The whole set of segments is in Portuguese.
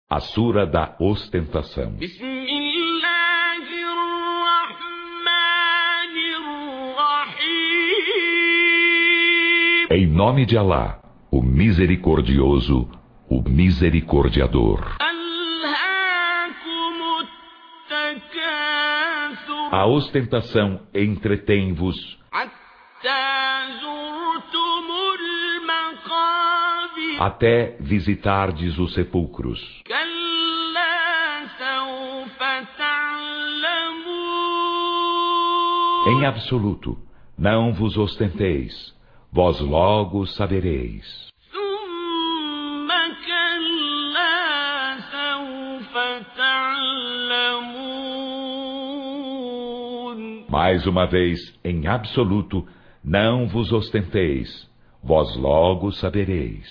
A Sura da Ostentação. Em nome de Alá, o Misericordioso, o Misericordiador. A ostentação entretém-vos até visitardes os sepulcros. Em absoluto, não vos ostenteis, vós logo sabereis. Mais uma vez, em absoluto, não vos ostenteis, vós logo sabereis.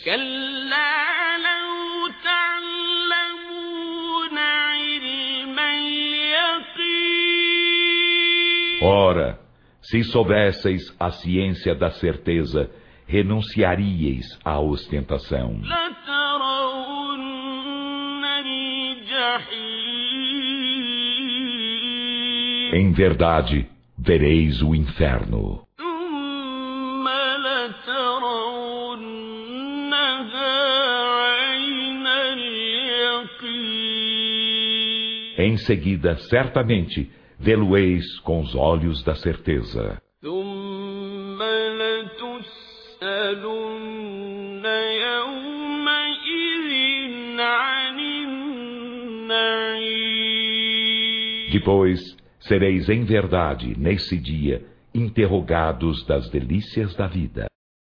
Ora, se soubesseis a ciência da certeza, renunciaríeis à ostentação. Em verdade, vereis o inferno. Em seguida, certamente, vê-lo-eis com os olhos da certeza. Depois, sereis em verdade, nesse dia, interrogados das delícias da vida.